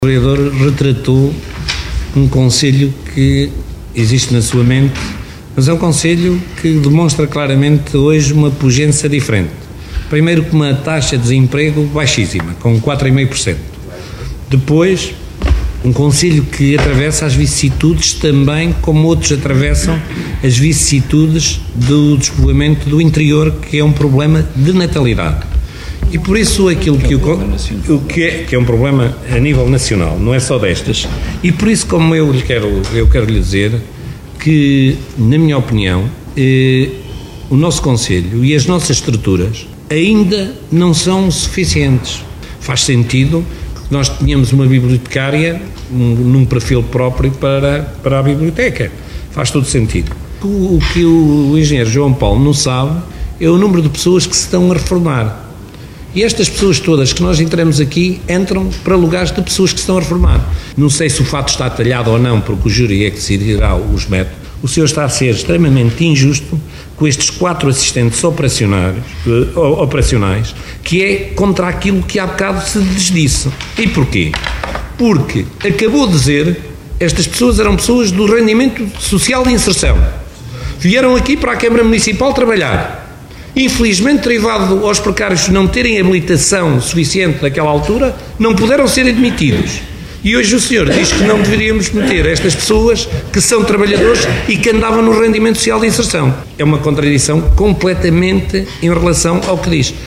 O vereador retratou um conselho que existe na sua mente, mas é um conselho que demonstra claramente hoje uma pujança diferente. Primeiro, com uma taxa de desemprego baixíssima, com 4,5%. Depois, um conselho que atravessa as vicissitudes também como outros atravessam as vicissitudes do despovoamento do interior, que é um problema de natalidade. E por isso aquilo que é um problema a nível nacional, não é só destas, e por isso como eu quero lhe dizer que, na minha opinião, o nosso Conselho e as nossas estruturas ainda não são suficientes. Faz sentido que nós tenhamos uma bibliotecária num perfil próprio para a biblioteca. Faz todo sentido. O que o engenheiro João Paulo não sabe é o número de pessoas que se estão a reformar. E estas pessoas todas que nós entramos aqui entram para lugares de pessoas que se estão a reformar. Não sei se o fato está talhado ou não, porque o júri é que decidirá os métodos. O senhor está a ser extremamente injusto com estes 4 assistentes operacionais, que é contra aquilo que há bocado se lhes disse. E porquê? Porque acabou de dizer, estas pessoas eram pessoas do rendimento social de inserção. Vieram aqui para a Câmara Municipal trabalhar. Infelizmente, derivado aos precários não terem habilitação suficiente naquela altura, não puderam ser admitidos. E hoje o senhor diz que não deveríamos meter estas pessoas que são trabalhadores e que andavam no rendimento social de inserção. É uma contradição completamente em relação ao que diz.